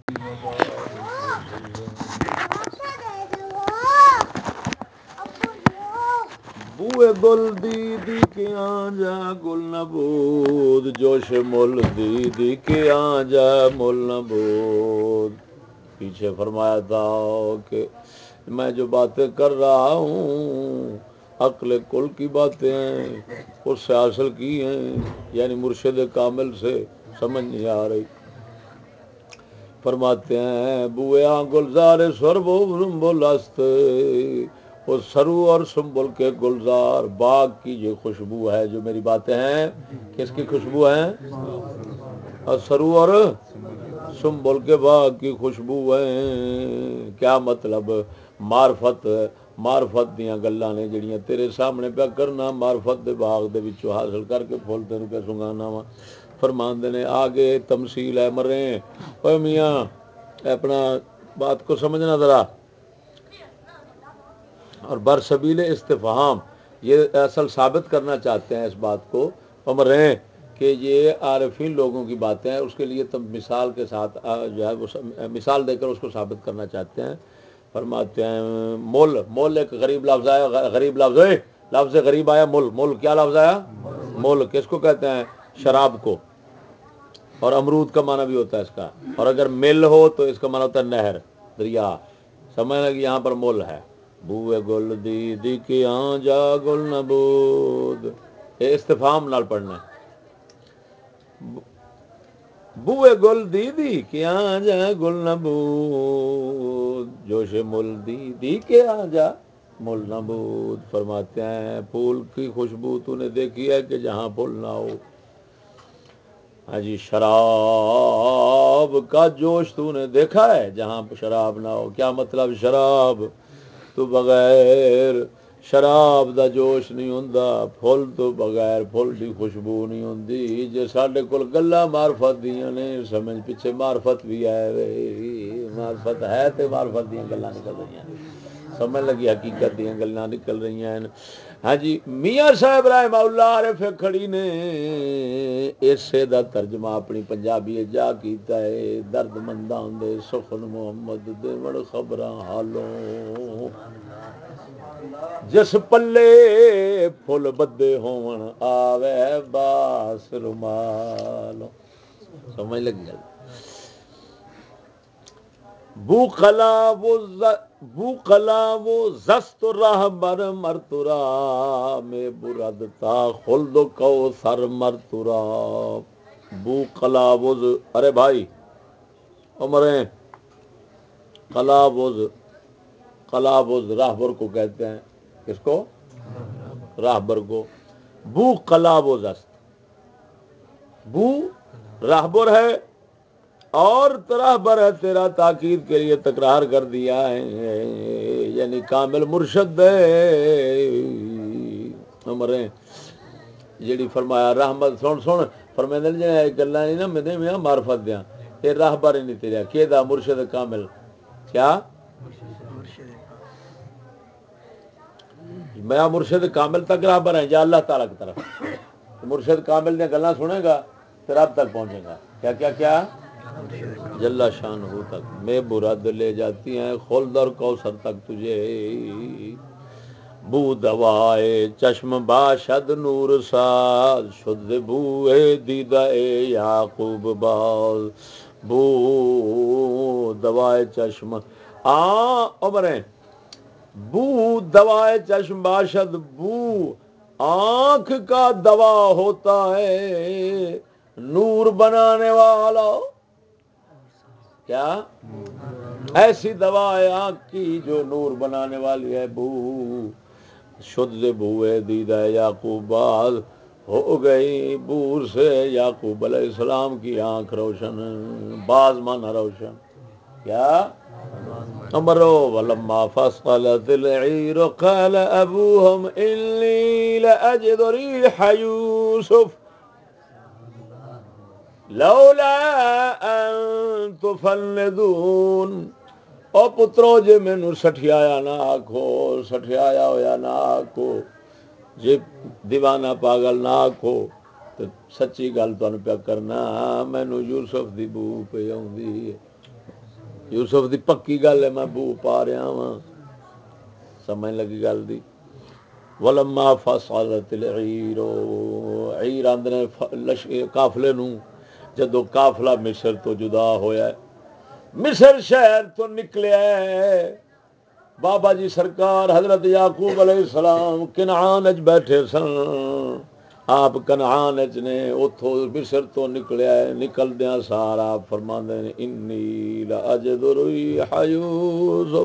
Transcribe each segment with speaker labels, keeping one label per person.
Speaker 1: بوئے گل دی کے آ جا گل نہ بود جوش مل دی کے آ جا مل نہ بود. پیچھے فرمایا تھا کہ میں جو باتیں کر رہا ہوں عقل کل کی باتیں ہیں، اس سے حاصل کی ہیں، یعنی مرشد کامل سے سمجھ نہیں آ رہی. فرماتے ہیں بوئے گلزار سربو سنبل است، وہ سرو اور سنبل کے گلزار باغ کی جو خوشبو ہے، جو میری باتیں ہیں کس کی خوشبو ہیں؟ اور سرو اور سنبل کے باغ کی خوشبو ہے. کیا مطلب؟ معرفت دیاں گلاں نے جڑیاں تیرے سامنے پہ کرنا، معرفت دے باغ دے وچوں حاصل کر کے پھول تینوں پہ سنگانا وا. فرماندے نے آگے تمثیل ہے مرے. اے میاں اپنا بات کو سمجھنا ذرا. اور برسبیل استفہام یہ اصل ثابت کرنا چاہتے ہیں اس بات کو عمر ہیں کہ یہ عارفین لوگوں کی باتیں ہیں. اس کے لیے تم مثال کے ساتھ جو ہے وہ مثال دے کر اس کو ثابت کرنا چاہتے ہیں. فرماتے ہیں مول ایک غریب لفظ آیا، غریب لفظ غریب آیا. مول کیا لفظ آیا؟ مول کس کو کہتے ہیں؟ شراب کو. اور امرود کا معنی بھی ہوتا ہے اس کا. اور اگر مل ہو تو اس کا معنی ہوتا ہے نہر، دریا. سمجھ لگی یہاں پر مول ہے. بوئے گل دی کے آ جا گل نبود، یہ استفہام نال پڑھنا ہے. بوئے گل دی کے آ جا گل نبود، جوش مل دی کے آ جا مل نبود. فرماتے ہیں پھول کی خوشبو تو نے دیکھی ہے کہ جہاں پھول نہ ہو. ہاں جی، شراب کا جوش تو نے دیکھا ہے جہاں شراب نہ ہو. کیا مطلب؟ شراب تو بغیر شراب دا جوش نہیں ہوندا، پھل تو بغیر پھل دی خوشبو نہیں ہوندی. جے ساڈے کول گلاں معرفت دیاں نے، سمجھ پیچھے معرفت بھی ہے، معرفت ہے تے معرفت دیاں گلاں نکل رہی ہیں. سمجھ لگی حقیقت دیاں گلاں نکل رہی ہیں. ہاں جی، میاں صاحب رحمہ اللہ عارف کھڑی نے اسے دا ترجمہ اپنی پنجابی جا کیتا ہے. درد منداں دے سخن محمد دے وڑ خبراں حالوں، جس پلے پھل بدے ہون آوے باس رومال. سمجھ لگی گل؟ بو قلا وہ زست راہ بر مرتورا میں برد تا خلد کو سر مرتورا. بو قلاوز، ارے بھائی عمریں، قلاوز راہبر کو کہتے ہیں. کس کو؟ راہبر کو. بو قلاوز است، بو راہبر ہے اور راہبر ہے تیرا، تاکید کے لیے تکرار کر دیا ہے، یعنی کامل مرشد ہے. عمریں جیڑی فرمایا رحمت سن فرمیندے نے گلاں نہیں نا میں میاں معرفت دیاں، یہ راہبر ہی نہیں تیرا کہ دا مرشد کامل. کیا میں مرشد کامل تک راہبر ہیں یا اللہ تعالیٰ کی طرف؟ مرشد کامل نے گلاں سنے گا تو رب تک پہنچے گا. کیا کیا کیا جل شان ہو تک میں براد لے جاتی ہیں خلد اور کوثر تک تجھے. بو دوائے چشم باشد نور ساز شد بوئے دیدہ یعقوب باز. بو دوائے چشم عمریں، بو دوائے چشم باشد، بو آنکھ کا دوا ہوتا ہے، نور بنانے والا. کیا ایسی دوا ہے آنکھ کی جو نور بنانے والی ہے. بو شد بوئے دیدہ یعقوب باز، ہو گئی بور سے یعقوب علیہ السلام کی آنکھ روشن. باز مانا روشن. کیا امرو ولما فصلت العیر قال ابوہم انی لأجد ریح یوسف لولا ان تفندون. او پترو جے مینوں سٹھیایا نہ آکھو، سٹھیایا ہویا نہ آکھو، جے دیوانہ پاگل نہ آکھو تو سچی گل تانوں پیا کرنا، مینوں یوسف دی بو پئی آوندی ہے. یوسف دی پکی گل ہے، میں بو پا رہا ہاں، سمجھ لگی گل دی. ولما فصلت العیر، عیر آندے قافلے نوں، جدو قافلہ مصر تو جدا ہویا ہے، مصر شہر تو نکلیا ہے، بابا جی سرکار حضرت یعقوب علیہ السلام کنعان وچ بیٹھے سن. آپ کنعان وچ نے، اتھوں مصر تو نکلیا ہے، نکلدیاں سارا فرماندے نے انی لاجد ریح یوسف،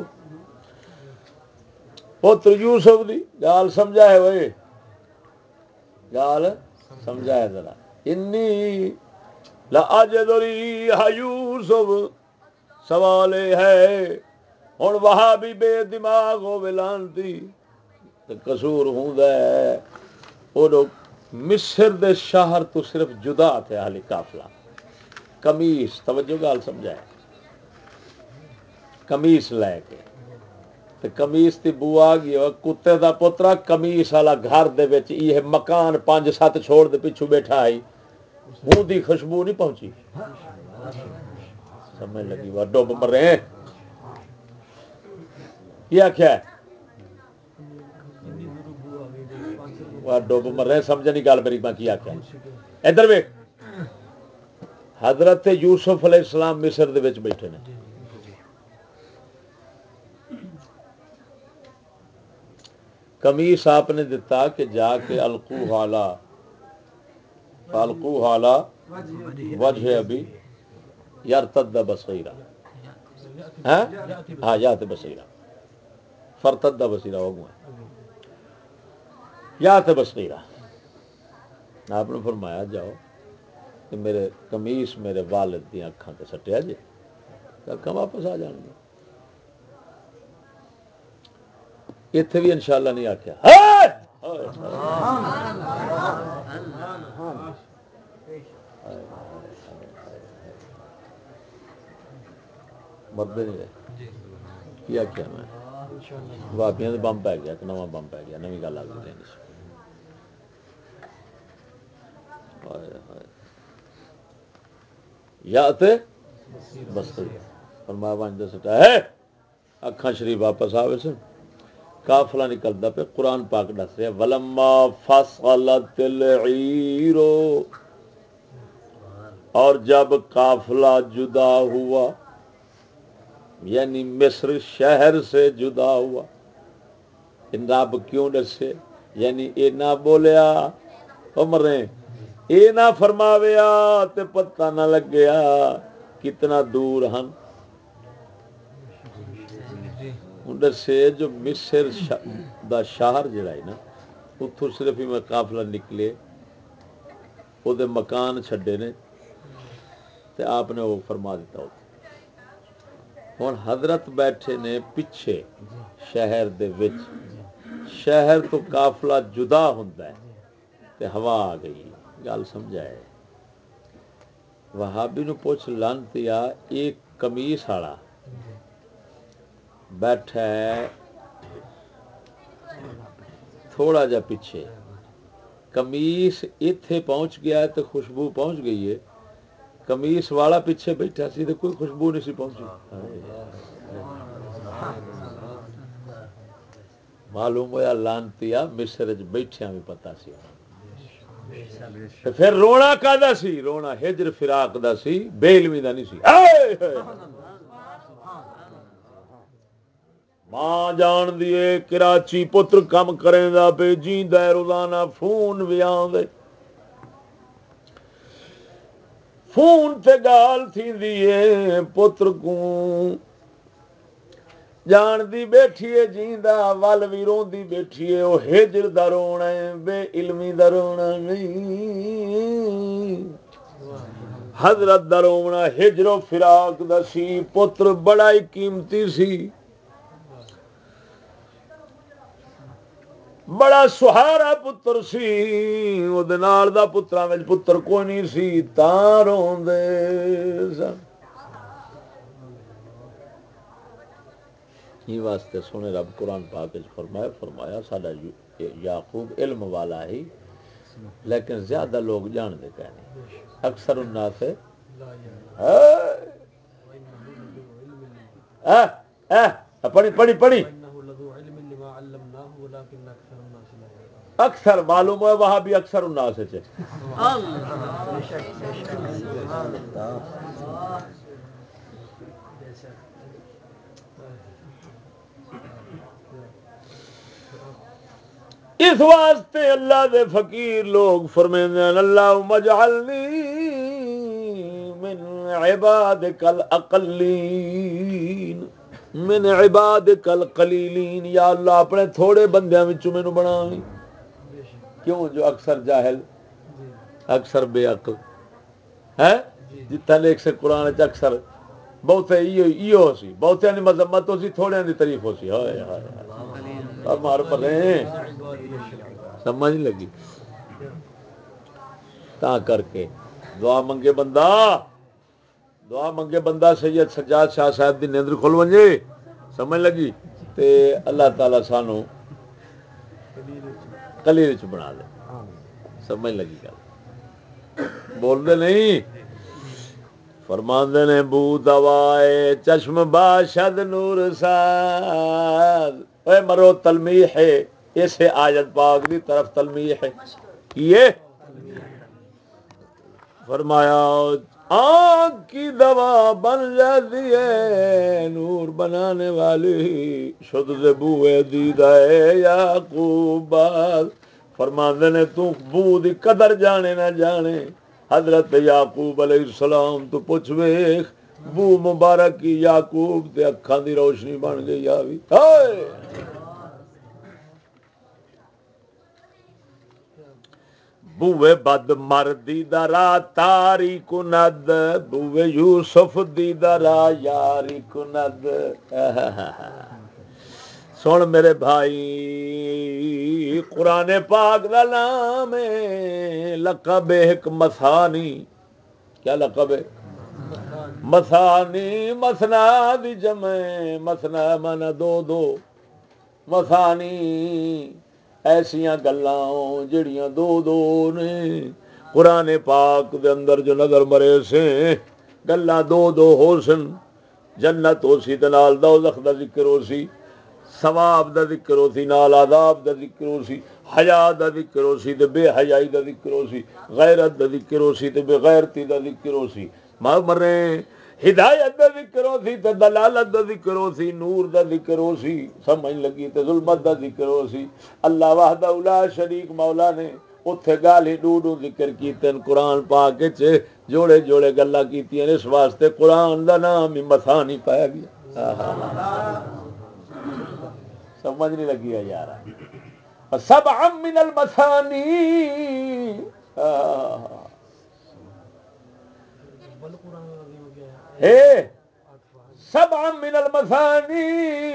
Speaker 1: پتر یوسف دی گال سمجھا ہے ہوئے، گال سمجھا ہے ذرا. انی لاجد ریح یوسف، سوال یہ ہے ہن وہاں بھی بے دماغ ہو لانتی قصور ہوندا ہے. وہ مصر دے شہر تو صرف جدا تھے حالی قافلہ، قمیص، توجہ گال سمجھائے، قمیص لے کے تے قمیص دی بو آ گئی، کتے دا پترا قمیص والا گھر دے وچ یہ مکان 5-7 چھوڑ دے پیچھے بیٹھا آئی، منہ دی خوشبو نہیں پہنچی. سمجھ لگی وا ڈب مرے کیا کیا ڈب مرے سمجھ نہیں گل میری، میں کیا کیا ادھر ویکھ. حضرت یوسف علیہ السلام مصر دے وچ بیٹھے نے، قمیص آپ نے دتا کہ جا کے القو حالا فالقو حالا وجہ ابھی یرتد بصیرہ، ہاں یا تے بصیرہ فرتد بصیرہ ہو گیا یا تے بصیرہ. آپ نے فرمایا جاؤ کہ میرے قمیص میرے والد دی اکھاں تے سٹیا جی، اکھاں واپس آ جان گے. اتنے بھی انشاءاللہ نہیں آخیا مردے نہیں رہے کیا کیا میں واقعی بم پی گیا، ایک نواں بم پی گیا، نویں گل آ گئی. یا تے بس فرمایا وانج دے سٹا ہے اکھاں شریف واپس آوے سن. قافلہ نکلدا پہ قرآن پاک دس رہا ولما فصلت العیر، اور جب قافلہ جدا ہوا، یعنی مصر شہر سے جدا ہوا. رب کیوں ڈسے؟ یعنی اے نہ بولیا عمریں، اے نہ فرماویا تے پتہ نہ لگیا کتنا دور ہن. دسے جو مصر دا شہر جڑا ہے نا، اتوں صرف ہی میں قافلہ نکلے وہ دے مکان چھڈے نے تے آپ نے وہ فرما دیتا ہوتا. ہن حضرت بیٹھے نے پیچھے شہر دے وچ، شہر تو قافلہ جدا ہوندا ہے تے ہوا آ گئی. گل سمجھائے وہابی نو پوچھ لانتیا، ایک قمیص والا بیٹھا ہے تھوڑا جا پیچھے، قمیص ایتھے پہنچ گیا ہے تو خوشبو پہنچ گئی ہے، قمیص والا پیچھے بیٹھا سی تو کوئی خوشبو نہیں سی پہنچی. معلوم ہوا لانتیا مصر وچ بیٹھیاں بھی پتہ سی. پھر رونا کادا سی؟ رونا ہجر فراق دا سی، بے علمی دا نہیں سی. ماں جان دیے کراچی پتر کم کریں دا پہ جیندا روزانہ فون بھی آندے، فون تے گال تھیندی ہے پتر کو جان دی بیٹھی ہے جیندا ول وی روندی بیٹھی ہے. او ہجر دا رونا ہے، بے علمی دا رونا نہیں. حضرت دا رونا ہجر و فراق دا سی. پتر بڑا ہی قیمتی سی، بڑا سہارا پتر سی. او دے نال دا پتراں وچ پتر کوئی نہیں سی، تاں روندے سن. ہی واسطے سونے رب قرآن پاک فرمایا ساڈا یعقوب علم والا ہی، لیکن زیادہ لوگ جان دے کہ نہیں. اکثر الناس پڑھی پڑھی پڑھی اکثر معلوم ہے وہاں بھی اکثر الناس ہے اس واسطے اللہ دے فقیر لوگ فرمیندے ہیں اللہ مجعلنی من عبادک الاقلین من عبادک القلیلین، یا اللہ اپنے تھوڑے بندیاں وچوں مینوں بناویں. کیوں؟ جو اکثر جاہل، اکثر بے عقل ہے، جتنا نیک سے قرآن وچ اکثر بہتے ایو سی، بہتیاں دی مذمت ہو سی، تھوڑیاں دی تعریف ہو سی. ہائے ہائے مار مرے سمجھ نہیں لگی. تا کر کے دعا منگے بندہ، دعا منگے بندہ سید سجاد شاہ صاحب دی نیندر کھل ونجے، سمجھ لگی، تے اللہ تعالی سانو کلیل چ بنا دے. سمجھ لگی گل؟ بول دے نہیں. فرماندے نے بو دوائے چشم باشد نور ساز. اے مرو تلمیح ہے اسے آیت پاک دی طرف تلمیح ہے. یہ فرمایا آنکھ کی دوا بن جاتی ہے نور بنانے والی شد بوئے دیدہ یعقوب باز. فرماندے نے تو بو دی قدر جانے نہ جانے حضرت یعقوب علیہ السلام تو پوچھ ویکھ بو مبارک کی یعقوب دے اکھاں دی روشنی بن گئی آوی. بوے بد مردی درا تاری کند بوے یوسف دی درا یاری کند. سن میرے بھائی قرآن پاک دا نام ہے لقب ایک مثانی. کیا لقب ہے؟ مثانی. مثنا دی جمع مثنا مانا دو دو، مثانی ایسیاں گلاں جڑیاں دو دو نے. قرآن پاک دے اندر جو نظر مرے سے گلاں دو دو ہو سن. جنت ہو سی تے نال دوزخ دا ذکر ہو سی، ثواب دا ذکر ہو سی نال عذاب دا ذکر ہو سی، حیا دا ذکر ہو سی تے بے حیائی دا ذکر ہو سی، غیرت دا ذکر ہو سی تے بے غیرتی دا ذکر ہو سی، مرے ہدایت دا ذکر ہو سی تے دلالت دا ذکر ہو سی، نور دا ذکر ہو سی، سمجھ لگی تے ظلمت دا ذکر ہو سی. اللہ وحدہ لا شریک مولا نے اتھے گال ہی ڈوڈو ذکر کیتے ہیں. قرآن پاک وچ جوڑے جوڑے گلاں کیتیاں اس واسطے قرآن دا نام ہی مثانی پایا گیا. سمجھ نہیں لگی ہے یار. سبع من المثانی سبع من المثانی.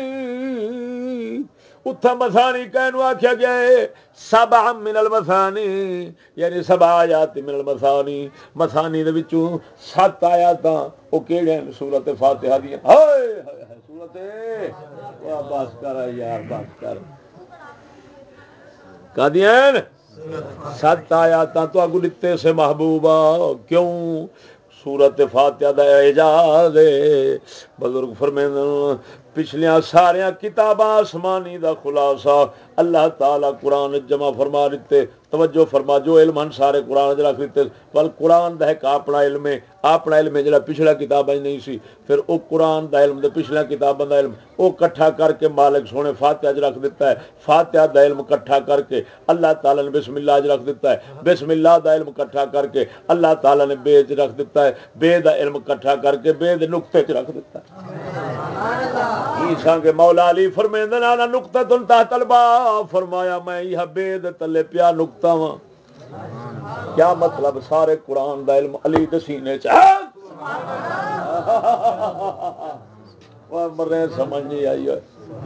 Speaker 1: اتھا مثانی کہنو آکھیا گیا ہے سبع من المثانی یعنی سبع آیات من المثانی. مثانی دے وچوں 7 آیاتاں او کیڑے ہیں؟ سورۃ فاتحہ دی. ہائے ہائے سورۃ بس کر یار بس کر قادیان 7 آیاتاں تو اگو دتے سے محبوبہ. کیوں؟ سورۃ فاتحہ دا اعجاز ہے. بزرگ فرمیندے پچھلیاں ساریاں کتاباں آسمانی دا خلاصہ اللہ تعالی قرآن جمع فرما دیتے. توجہ فرما جو علم ہن سارے قرآن رکھ دیتے. پر قرآن دا ایک اپنا علم ہے، اپنا علم ہے جڑا پچھلا کتاباں نہیں سی. پھر او قرآن دا علم تے پچھلا کتاباں دا علم او کٹھا کر کے مالک سونے فاتحہ وچ رکھ دیتا ہے. فاتحہ دا علم کٹھا کر کے اللہ تعالی نے بسم اللہ وچ رکھ دیتا ہے. بسم اللہ دا علم کٹھا کر کے اللہ تعالی نے بے وچ رکھ دیتا ہے. بے دا علم کٹھا کر کے بے دے نقطے وچ رکھ دیتا ہے. کے مولا علی فرمیندے نا نقطہ تن تحت الباب. فرمایا میں یہ بے دے تلے پیا نقطہ وا. کیا مطلب؟ سارے قرآن دا علم علی دے سینے چ مرے سمجھ نہیں آئی ہے.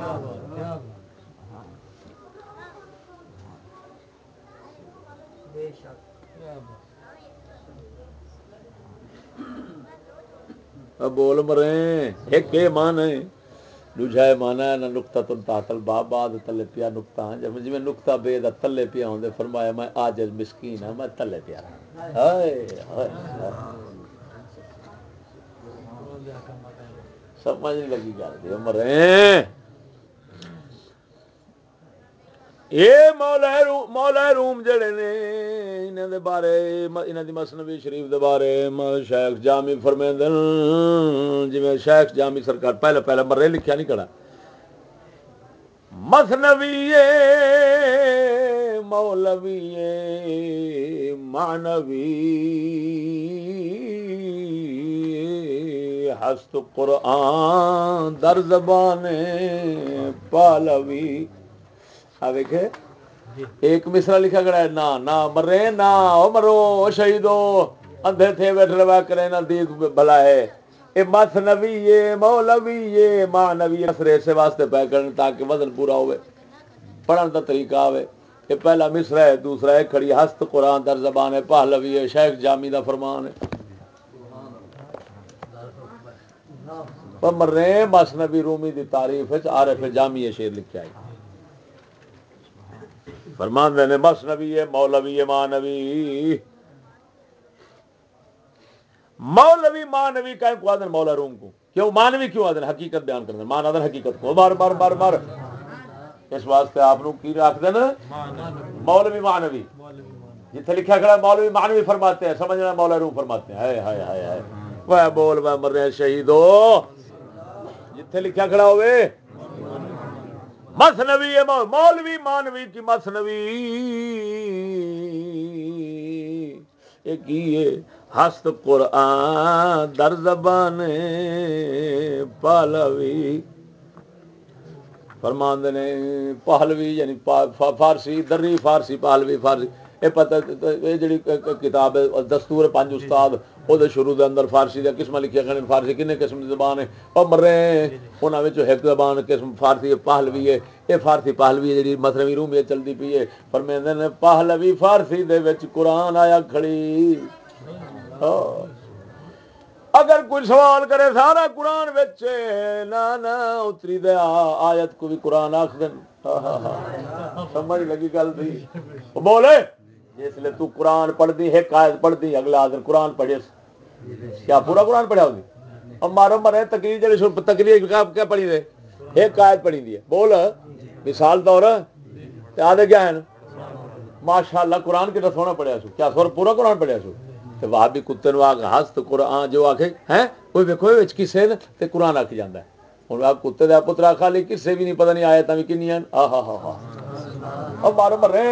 Speaker 1: بول مرے ایک مان ہے دوجا مانا ہے نہ نقطہ تن تحت الباب بعد تلے پیا نقطہ. جی میں نقطہ بے دا تلے پیا ہوندے. فرمایا میں عاجز مسکین ہاں میں تلے پیا. ہائے ہائے سمجھ نہیں لگی گل دی مرے یہ مولا روم جڑے نے انہاں دے بارے انہاں دی مثنوی شریف دے بارے شیخ جامی فرمیندے جویں شیخ جامی سرکار پہلے مرے لکھیا نہیں کڑا مثنوی مولوی معنوی ہست قرآن در زبان پہلوی دیکھے ایک مصرا لکھا گیا ہے نہ مرے نہ او مرو شہیدو اندھے تھے بیٹھ رہا کرے نہ دیکھ بھلا ہے اے مثنوی ہے مولوی ہے معنوی اثر سے واسطے پہ کرن تاکہ وزن پورا ہوئے پڑھن دا طریقہ آوے یہ پہلا مصرا ہے دوسرا ہے کھڑی ہست قرآن در زبان پہلوی ہے شیخ جامی دا فرمان ہے مرے مثنوی رومی دی تعریف ہے عارف جامی شعر لکھا ہے فرمان نے مثنوی ہے مولوی ہے مولوی مانوی کا کو آدن مولا روم کو کیوں مانوی کیوں آدن حقیقت بیان کرنا مان آدن حقیقت کو بار اس واسطے آپ کی رکھ دین مولوی مانوی جتنے لکھا کھڑا مولوی مانوی فرماتے ہیں سمجھنا مولا روم فرماتے ہیں ہائے ہائے ہائے ہائے وہ بول وہ مر رہے شہیدو جتنے لکھا کھڑا ہوئے مثنوی ہے مولوی مانوی کی مثنوی ایک یہ ہست قرآن در زبان پہلوی فرماندے نے پہلوی یعنی فارسی دری فارسی پہلوی فارسی یہ پتہ یہ جڑی کتاب ہے دستور پنج استاد وہ شروع دے اندر فارسی دے قسم لکھیا گئے فارسی کنے قسم دی زبان ہے اور مرے انہاں وچوں ایک زبان قسم فارسی پہلوی ہے یہ فارسی پہلوی ہے جڑی مثنوی روم یہ چلدی پئی ہے فرمیندے نے پہلوی فارسی دے وچ قرآن آیا کھڑی اگر کوئی سوال کرے سارا قرآن وچ نہ اتری دے آیت کو بھی قرآن آکھ دین سمجھ لگی گل دی بولے جس لئے تو قرآن پڑھ دی ایک آیت پڑھ دی اگلا دن قرآن پڑھے کیا پورا قرآن پڑھا ہوگی اور مارو مرے تقریر جڑی تقریر کیا پڑھی دے ایک آیت پڑھی دی ہے بول مثال طور آدھے کیا ہے ماشاءاللہ قرآن کتنا سونا پڑھیا سو کیا پورا قرآن پڑھیا سو وہاں بھی کتے نو آگ ہست قرآن جو آکھے ہیں کوئی ویکھو کسے تے قرآن آکھی جاندا ہے ہن آپ کتے دا پترا خالی کسے بھی نہیں پتہ نہیں آیتاں بھی کنیاں او مارو مرے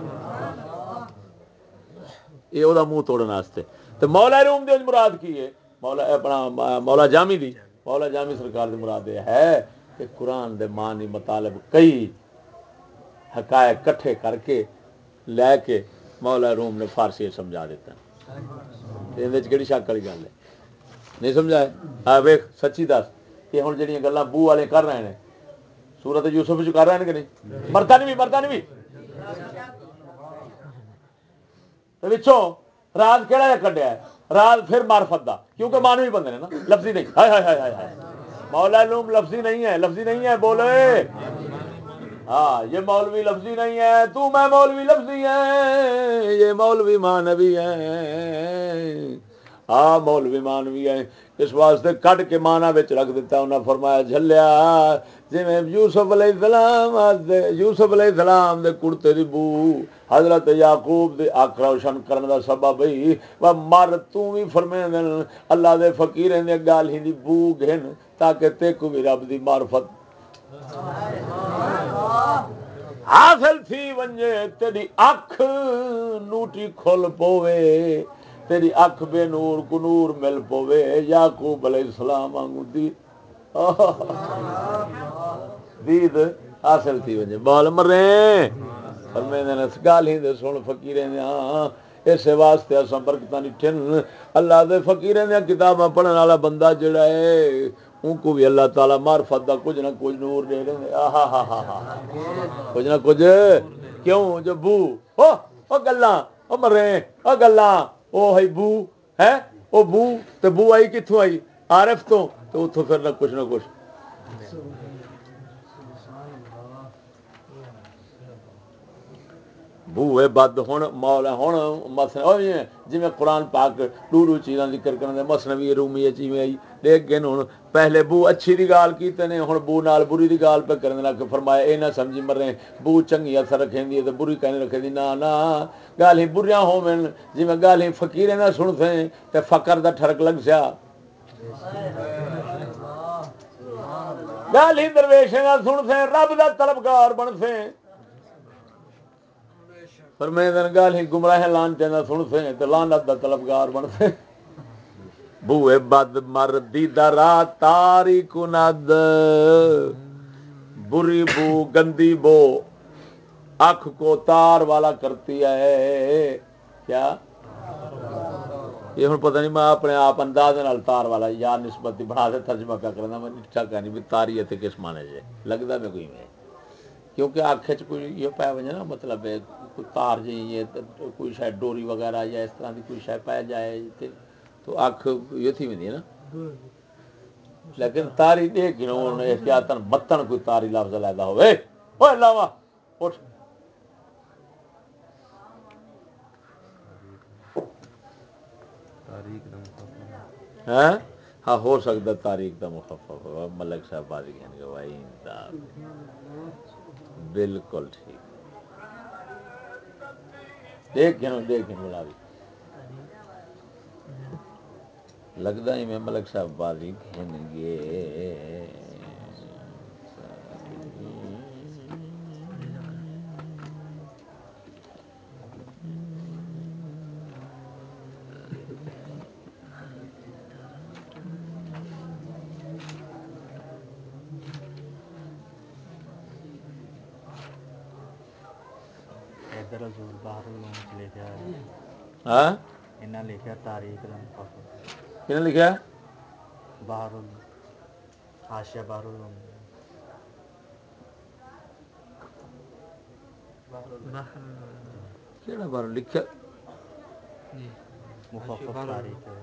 Speaker 1: یہ او دا منہ توڑن واسطے تے مولا روم دی مراد کی ہے مولا اپنا مولا جامی سرکار دی مراد یہ ہے کہ قرآن دے معنی مطالب کئی حقائق کٹھے کر کے لے کے مولا روم نے فارسی سمجھا دیتا ہے کہڑی شک والی گل ہے نہیں سمجھا ویخ سچی دس یہ ہوں جہاں گلاں بو والے کر رہے ہیں سورت یوسف کر رہے ہیں کہ نہیں مرتا نہیں بھی پچھوں راز کہڑا کڈیا ہے راز پھر معرفت دا کیونکہ مانوی بندے نے نا لفظی نہیں ہائے ہائے ہائے ہائے مولا روم لفظی نہیں ہے بولے ہاں یہ مولوی لفظی نہیں ہے تو میں مولوی لفظی ہے یہ مولوی مانوی ہے ہاں مولوی مانوی ہے اس واسطے کٹ کے مانا وچ رکھ دیتا انہاں فرمایا جھلیا جی یوسف علیہ السلام دے کڑتے دی بو حضرت یعقوب دے اکھ روشن کرن دا سبب ہی و مر تو بھی فرمیندن اللہ دے فقیراں دی گال ہی دی بو گھن تاکہ تے کو بھی رب دی معرفت حاصل تھی ونجے تیری اکھ نوٹی کھل پوے تیری اکھ بے نور کو نور مل پوے یعقوب علیہ السلام وانگو دید حاصل تھی ونجے بال مرے فرمیندے نے گال ہی دے سن فقیراں دی اس واسطے اساں برکتاں نٹھن اللہ دے فقیراں دی کتاباں پڑھن والا بندہ جڑا ہے ان کو بھی اللہ تعالیٰ معرفت دا کچھ نہ کچھ نور دے دیں کچھ نہ کچھ کیوں جو بو او گلاں او مرے او گلاں او ہے بو ہے او بو تے بو آئی کتھوں آئی عارف تو اتھوں پھر نہ کچھ بوئے بد ہن مولا ہن مثلا جی میں قرآن پاک ڈورو چیزاں ذکر کرنے مثنوی رومی میں آئی لیکن ہن پہلے بو اچھی دی گال کیتے نے ہن بو نال بری دی گال پہ کرنے لگ فرمایا اے نہ سمجھی مرے بو چنگی اثر رکھیں دی تے بری کہنے رکھے دی نا گالی بریاں ہوون جی میں گالی فقیرے نہ سن سے تے فقر دا ٹھڑک لگ سیا گالی درویشے نہ سن سے رب دا طلبگار بن سے پر میں دن گال ہی گمراہ لانتے نہ سن سے تو لانت دا طلبگار بن سے بوئے بد مردی درا تاری کند بری بو گندی بو آنکھ کو تار والا کرتی ہے کیا یہ ہوں پتہ نہیں میں اپنے آپ انداز تار والا یا نسبت بنا دے ترجمہ پہ کرنا میں اچھا کہانی بھی تاری ہے کس مانے جے لگتا میں کوئی میں کیونکہ آنکھ کوئی یہ پایا وجہ نا مطلب ہے کوئی تار جی یہ کوئی شاید ڈوری وغیرہ یا اس طرح کی کوئی شاید پایا جائے تو آنکھ یہ تھی وی نا لیکن تاری دیکھ احتیاطاً متن کوئی تاری لفظ علیحدہ ہوئے اوے لاوا اٹھ ہاں ہاں ہو سکتا تاریخ کا مخفف ہوا ملک صاحب بازی کہنے کے بھائی بالکل ٹھیک دیکھ بلا بھی لگتا ہی میں ملک صاحب بازی کہن گے
Speaker 2: ادھر حضور باہر لوگ لکھا
Speaker 1: ہاں
Speaker 2: انہیں لکھا تاریخ کا مخفف
Speaker 1: کہنے لکھا
Speaker 2: باہر حاشیہ باہر
Speaker 1: کہڑا بار لکھا
Speaker 2: مخفف تاریخ ہے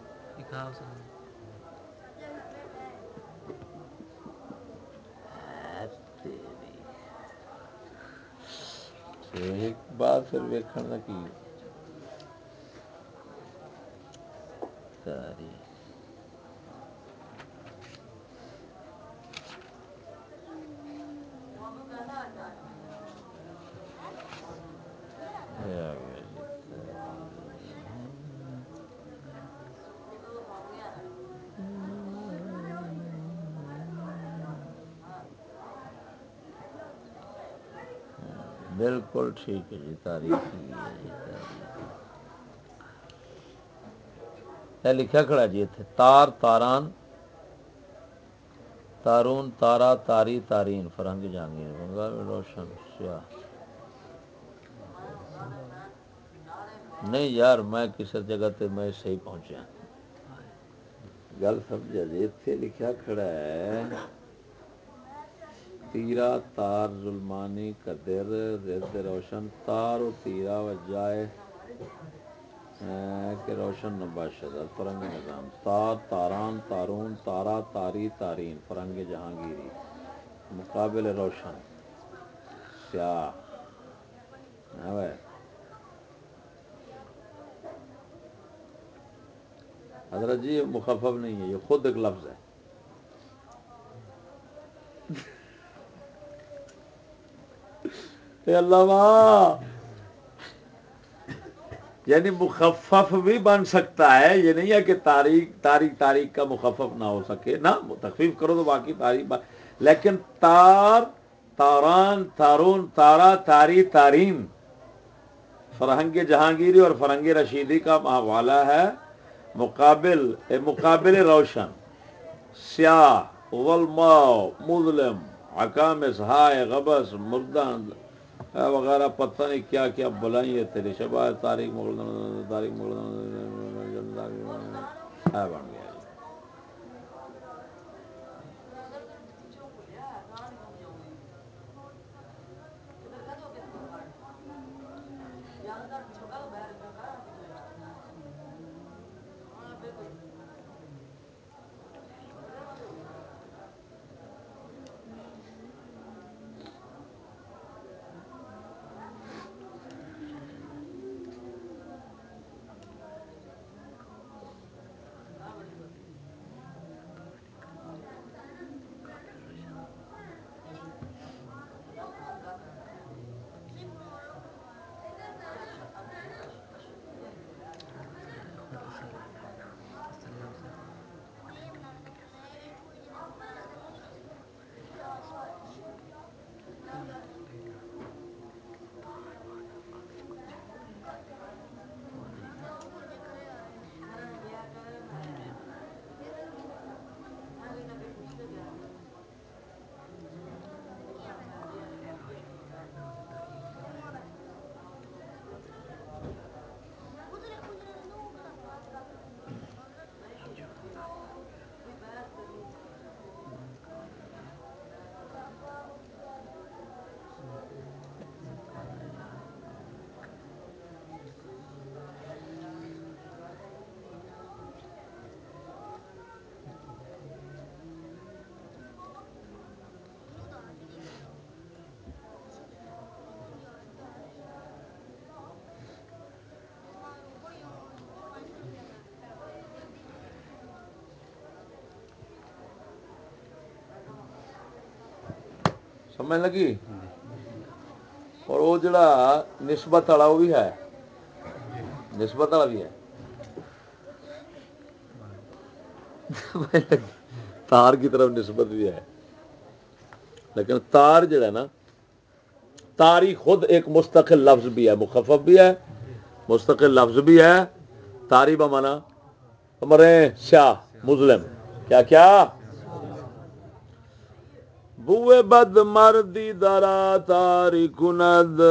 Speaker 1: ایک بات پھر ویکھن کی تاریخ بالکل ٹھیک ہے جی تاریخ ہی ہے جی تاریخ لکھا کھڑا جی اتنے تار تاران تارون تارا تاری تارین فرنگ جہانگیر بنگال میں روشن سیاہ نہیں یار میں کسی جگہ تے میں صحیح پہنچیا گل سمجھا جی اتنے لکھا کھڑا ہے تیرا تار ظلمانی قدر رد روشن تار و تیرا و جائے کہ روشن نباشد فرنگ نظام تار تاران تارون تارا تاری تارین فرنگ جہانگیری مقابل روشن سیاہ حضرت جی یہ مخفف نہیں ہے یہ خود ایک لفظ ہے اللہ یعنی مخفف بھی بن سکتا ہے یہ نہیں ہے کہ تاریخ کا مخفف نہ ہو سکے نہ تخفیف کرو تو باقی تاریخ لیکن تار تاران تارون تارا تاری تارین فرہنگ جہانگیری اور فرنگ رشیدی کا حوالہ ہے مقابل روشن سیاہ ولماء مظلم حکام ہائے غبس مردان وغیرہ پتہ نہیں کیا کیا بلائیں ہے تیری شبہ تاریخ تاریخ بن گیا سمجھ لگی؟ اور وہ جڑا نسبت والا وہ بھی ہے، نسبت والا بھی ہے، تار کی طرف نسبت بھی ہے، لیکن تار جڑا ہے نا، تاری خود ایک مستقل لفظ بھی ہے، مخفف بھی ہے، مستقل لفظ بھی ہے. تاری بمانا مرے سیاہ مظلم، کیا کیا بوئے بد مردی درا تاری کند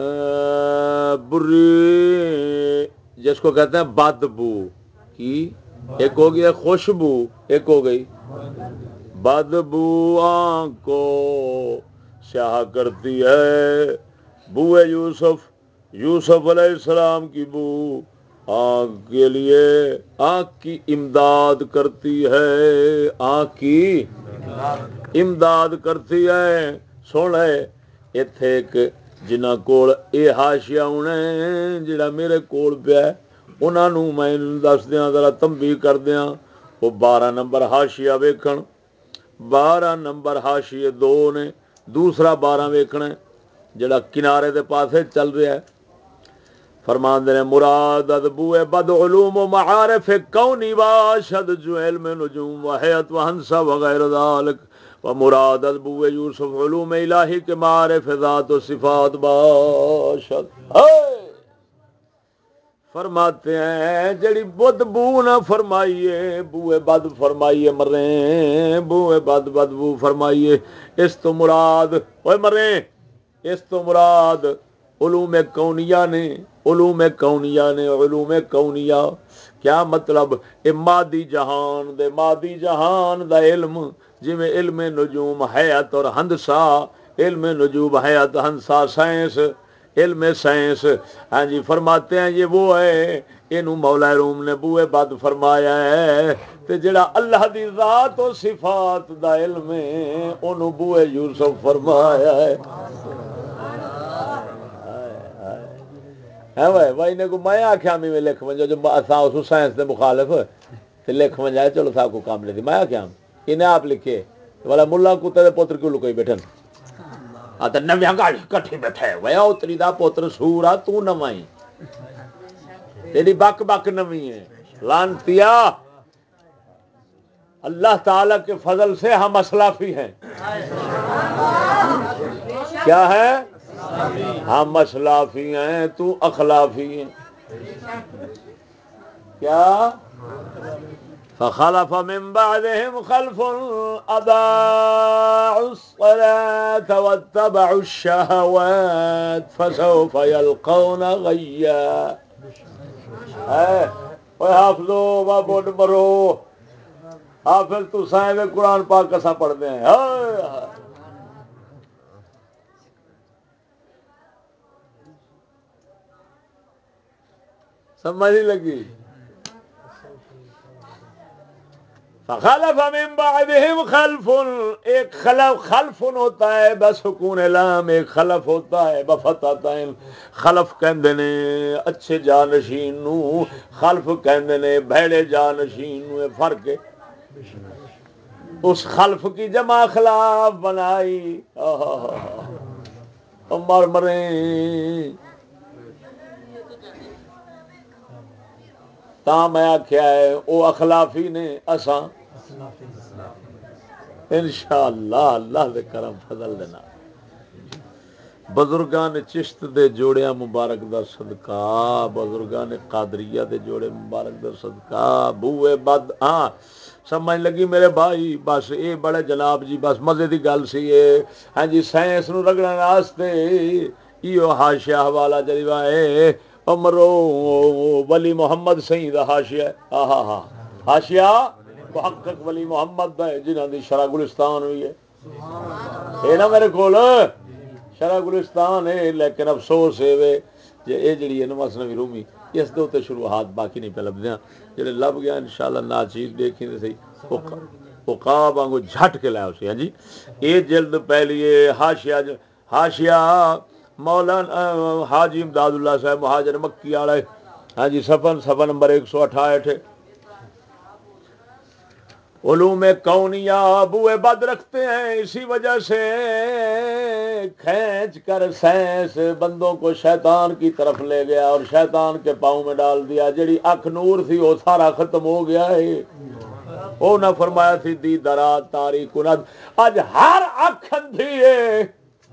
Speaker 1: بری، جس کو کہتے ہیں بد بو کی، ایک ہو گیا خوشبو، ایک ہو گئی بد بو. آنکھ کو سیاہ کرتی ہے بوئے یوسف، یوسف علیہ السلام کی بو آنکھ کے لیے، آنکھ کی امداد کرتی ہے، آنکھ کی امداد کرتی ہے. سونے ایتھے ایک جنہ کول اے حاشیہ ہونے جڑا میرے کول پیا انہاں نوں میں دس دیاں، ذرا تنبیہ کر دیاں. وہ 12 نمبر حاشیہ ویکھن، 12 نمبر حاشیے 2 نے، دوسرا 12 ویکھنا جڑا کنارے دے پاسے چل رہا ہے. فرماندے نے مراد ادبوئے بد علوم و معارف کونی باشد جو علم نجوم و حیات و ہنسا وغیر ذالک، و مراد ادبوئے یوسف علوم الہی کے معارف ذات و صفات باشد. فرماتے ہیں جڑی بد بو نہ فرمائیے، بوئے بد فرمائیے مریں، بوئے بد بدبو فرمائیے، اس تو مراد اوے مریں، اس تو مراد علوم کونیہ نے، علوم کونیہ نے، علوم کونیہ کیا مطلب؟ اے مادی جہان دے، مادی جہان دا علم، جویں علم نجوم حیات اور ہندسا، علم نجوم حیات ہندسا سائنس، علم سائنس. ہاں جی فرماتے ہیں یہ وہ ہے، اینو مولا روم نے بوئے بد فرمایا ہے. تے جڑا اللہ دی ذات و صفات دا علم ہے اونوں بوئے یوسف فرمایا ہے. ہے بھائی نے کو میں آکھیا میں لکھ ونجو جو اساں اس سائنس دے مخالف تے لکھ ونجا چلو صاحب کو کام نہیں، میں آکھیا انہیں آپ لکھے والا ملا کتے دے پتر کیوں لکوئی بیٹھن تے نویاں گاڑی کٹھی بیٹھے وے اتری دا پتر سورا تو نوائی تیری بک بک نوی ہے لانتیا. اللہ تعالی کے فضل سے ہم اسلافی ہیں. کیا ہے؟ ہم اسلافی ہیں، تو اخلافی ہے. کیا فخلف من بعدهم خلف اضاعوا الصلاة واتبعوا الشهوات فسوف يلقون غيا. اے حافظو با بوڈ مرو حافظ تو سائیں قرآن پاک کسا پڑھتے ہیں. سمجھ نہیں لگی؟ فخلف من بعدهم خلف، ایک خلف ہوتا ہے بسکون لام، ایک خلف ہوتا ہے بفتح تائن. خلف کہندے نے اچھے جانشین نو، خلف کہندے نے بھڑے جانشین نو. فرق ہے. اس خلف کی جمع خلاف بنائی مر مریں تا میں آکھیا ہے او اخلافی نے، اساں انشاءاللہ اللہ دے کرم فضل دینا بزرگان چشت دے جوڑیاں مبارک دا صدقہ، بزرگان قادریہ دے جوڑے مبارک دا صدقہ بوئے بد. ہاں سمجھ لگی میرے بھائی؟ بس اے بڑے جناب جی بس مزے دی گل سی اے. ہاں جی سائنس نو رگڑن واسطے ایو حاشیہ حوالہ جریوا ہے امرو ولی محمد سید حاشیہ. ہاں ہاں حاشیہ محقق ولی محمد دا جنہاں دی شرح گلستان ہوئی ہے. اے نا میرے کول شرح گلستان ہے، لیکن افسوس ہے جی اے جڑی ہے نا مثنوی رومی اس دے تے شروحات باقی نہیں پہ لبدیاں، جڑے لب گیا انشاءاللہ ناچیز دیکھیں تے صحیح عقاب وانگو جھٹ کے لایا اسی. ہاں جی اے جلد پہلی حاشیہ مولانا حاجی امداد اللہ صاحب مہاجر مکی والا. ہاں جی صفحہ نمبر 168. علوم کونیہ بوئے بد رکھتے ہیں، اسی وجہ سے کھینچ کر سائنس بندوں کو شیطان کی طرف لے گیا اور شیطان کے پاؤں میں ڈال دیا. جڑی اکھ نور تھی وہ سارا ختم ہو گیا ہے. وہ نہ فرمایا تھی دی درات تاریک کند، اج ہر اکھ اندھی ہے.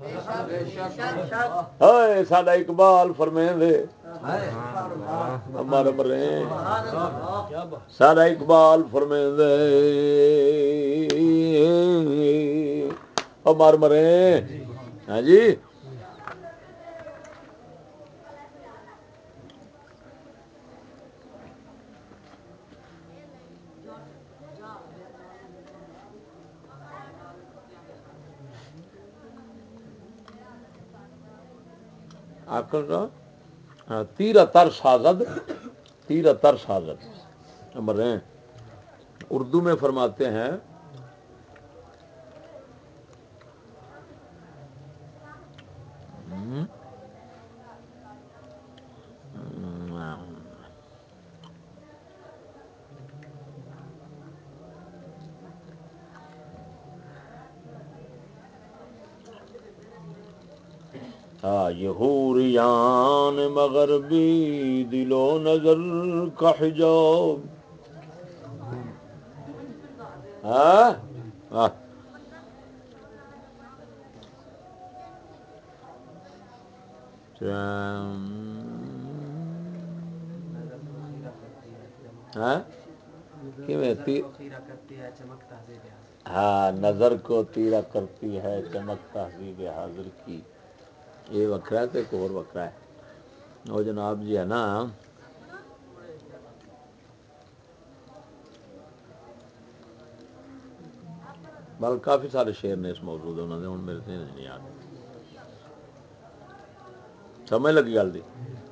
Speaker 1: ساڈا اقبال فرمیندے ہمارا مرے ساڈا اقبال فرمیندے ہمار مرے. ہاں جی آخر تیر تر سازد، تیر تر سازد مرے. اردو میں فرماتے ہیں یہ حوریان مغربی دل و نظر کا حجاب. ہاں ہاں نظر کو تیرا کرتی ہے چمک تہذیب حاضر کی. یہ وکھرا ہے تو ایک اور وکھرا ہے. وہ جناب جی ہے نا بل کافی سارے شعر نے اس موضوع دے انہوں نے ہوں میرے ذہن نہیں یاد. سمجھ لگی گل دی.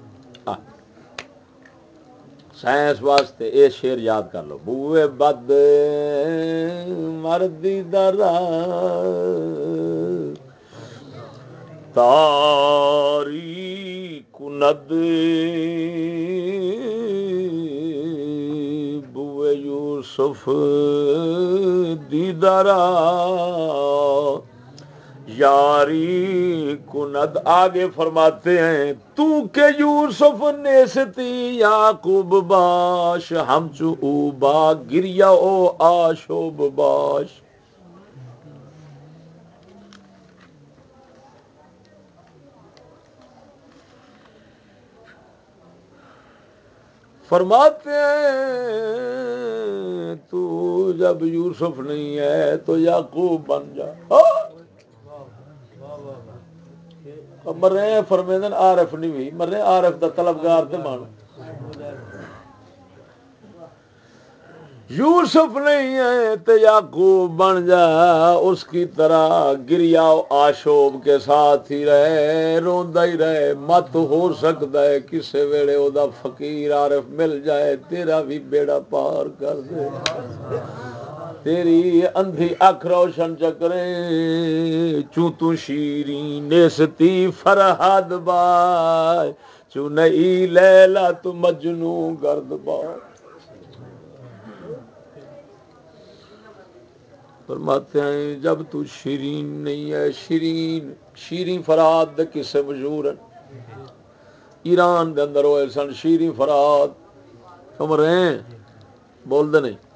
Speaker 1: سائنس واسطے یہ شعر یاد کر لو. بوئے بد مردی درا تاری کند بوئے یوسف دیدارا یاری کند. آگے فرماتے ہیں تو کہ یوسف نیستی یعقوب باش ہمچو او با گریا او آشوب باش. فرماتے ہیں تو جب یوسف نہیں ہے تو یعقوب بن جا. مرے فرمیدن عارف نہیں ہوئی مرے عارف دا طلبگار تے مان. یوسف نہیں ہے تو یعقوب بن جا اس کی طرح گریا آشوب کے ساتھ ہی رہے روندا ہی رہے. مت ہو سکتا ہے کسے ویلے او دا فقیر عارف مل جائے تیرا بھی بیڑا پار کر دے. تیری اندھی اکھ روشن چکریں چوں تو شیریں نیستی فرہاد بائے چوں نئی لیلا تو مجنوں گرد بائے. فرماتے ہیں جب تو شیرین نہیں ہے. شیرین شیریں فرات دے قصے مشہور ہیں. ایران دے اندر ہوئے سن شیریں فرات. سمجھ رہے ہیں بول دے نہیں.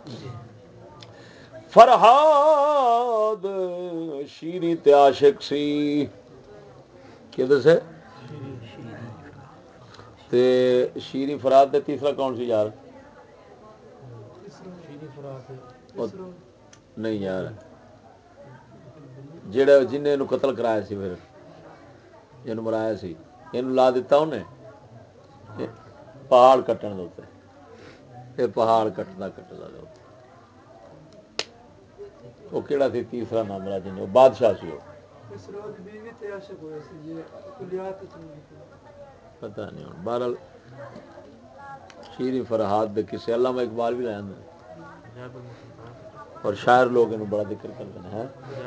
Speaker 1: فرہاد شیریں تے عاشق سی کدھر سے تے شیریں فرات دے تیسرا کون سی یار نہیں یار جڑا جنہیں اینو قتل کرایا سی پھر جنوں مرایا سی اینو لا دیتا انہیں پہاڑ کٹن دے اوتے. یہ پہاڑ کٹدا کٹدا وہ کیڑا سی تیسرا نام مرا جن بادشاہ سی. وہ پتہ نہیں ہوں. بہرحال شیریں فرہاد دے کسے علامہ اقبال بھی لے آندے اور شاعر لوگ انہوں بڑا ذکر کرتے ہیں.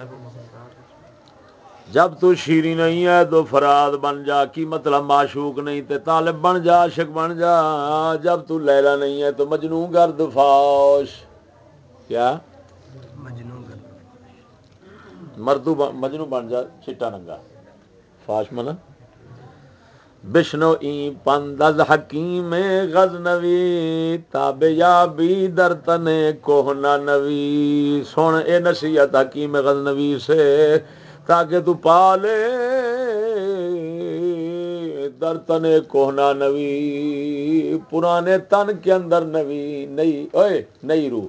Speaker 1: جب تو شیریں نہیں ہے تو فراد بن جا. کی مطلب معشوق نہیں تے طالب بن جا عاشق بن جا. جب تو لیلا نہیں ہے تو مجنوں گرد فاش. کیا مردو مجنو بن جا چٹا ننگا فاش منا بشنو این پند از حکیم غزنوی تاب یابی در تن کوہنا نوی سن اے نصیحت حکیم غزنوی سے تاکہ تو پالے در تن کوہنا نوی پرانے تن کے اندر نوی نئی روح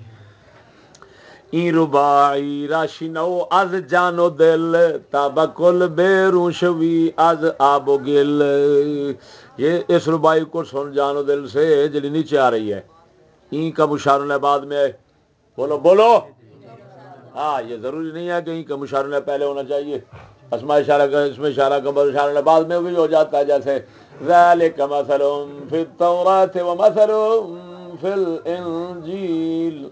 Speaker 1: این رباعی راشنو از جان و دل تابکل بیرون شوی از آب و گل. یہ اس ربائی کو سن جان و دل سے جڑی نیچے آ رہی ہے. این کا مشارنہ بعد میں ہے. بولو بولو. ہاں یہ ضروری نہیں ہے کہ این کا مشارنہ پہلے ہونا چاہیے. اسماء اشارہ کا اس میں اشارہ کا مشارنہ بعد میں بھی ہو جاتا ہے. جیسے ذالک مثل فی التوراۃ ومثل فی الانجیل.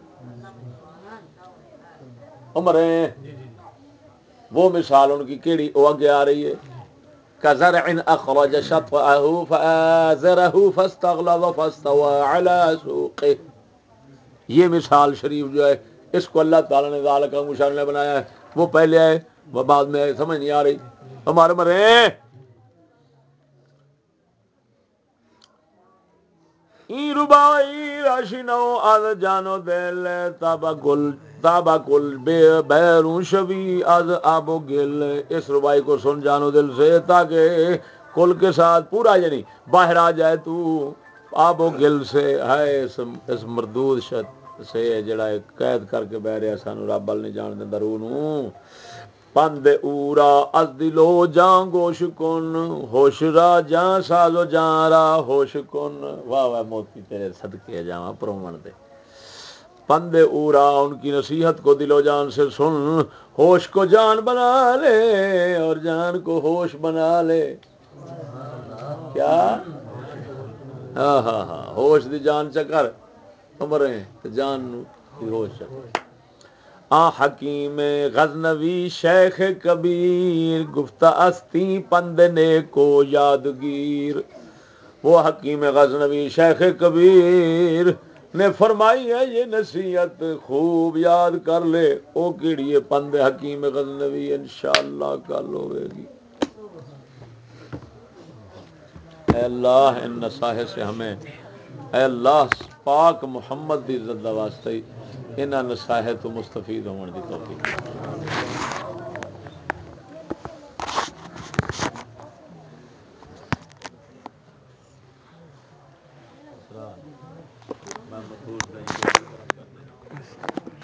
Speaker 1: عمریں وہ مثال ان کی کیڑی وہ آگے آ رہی ہے. کزرع اخرج شطأه فآزره فاستغلظ فاستوى على سوقه. یہ مثال شریف جو ہے اس کو اللہ تعالیٰ نے ذالک کا مشارنہ بنایا ہے. وہ پہلے آئے وہ بعد میں آئے. سمجھ نہیں آ رہی ہمارے مرے. این ربائی راشنو از جانو دل تابکل بیرون شوی از آب و گل. اس ربائی کو سن جانو دل سے تاکہ کل کے ساتھ پورا یعنی باہر آ جائے تو آب و گل سے. ہے اس مردود سے جڑا قید کر کے بہ رہا سانو رب ال نہیں جان دیندا روح نو. پند اورا از دلو جان گوش کن ہوش را جان سازو جان را ہوش کن. واہ واہ موتی تیرے صدقے جاواں پرومن دے. پند اورا ان کی نصیحت کو دل و جان سے سن. ہوش کو جان بنا لے اور جان کو ہوش بنا لے. کیا ہاں ہاں ہاں ہوش دی جان چکر عمریں جان دی ہوش چکر. آ حکیم غزنوی شیخ کبیر گفتہ استی پندنے کو یادگیر. وہ حکیم غزنوی شیخ کبیر نے فرمائی ہے یہ نصیحت خوب یاد کر لے. او کیڑی ہے پند حکیم غزنوی انشاءاللہ کل ہوئے گی. اے اللہ ان نصائح سے ہمیں اے اللہ پاک محمد دی عزت دا واسطہ انہاں نصائح تو مستفید ہون دی توفیق. میں مدھور نہیں